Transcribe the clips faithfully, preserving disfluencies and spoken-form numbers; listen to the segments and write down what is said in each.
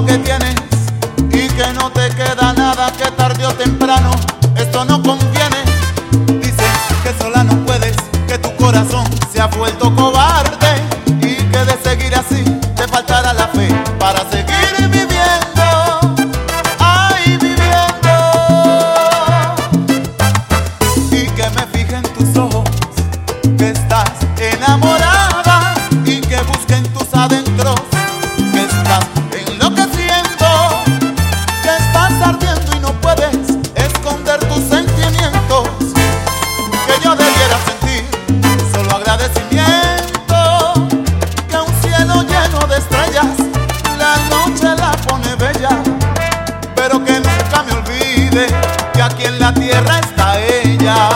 que tienes y que no te queda nada, que tarde o temprano esto no conviene. Dices que sola no puedes, que tu corazón se ha vuelto cobarde y que de seguir así te faltará la fe para seguir viviendo, ay, viviendo. Y que me fije en tus ojos, que estás enamorada y que busque en tus adentros, que estás enloqueciendo, que estás ardiendo y no puedes esconder tus sentimientos, que yo debiera sentir solo agradecimiento, que un cielo lleno de estrellas la noche la pone bella, pero que nunca me olvide que aquí en la tierra está ella.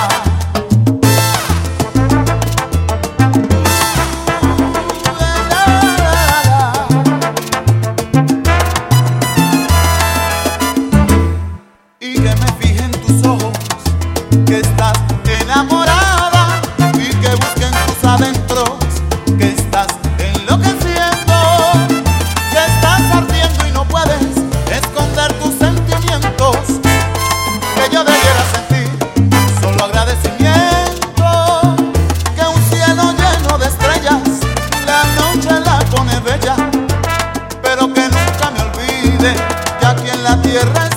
Y que me fije en tus ojos, que estás enamorada y que busque en tus adentros, que estás enloqueciendo, que estás ardiendo y no puedes esconder tus sentimientos, que yo debiera sentir solo agradecimiento, que un cielo lleno de estrellas la noche la pone bella, pero que nunca me olvide que aquí en la tierra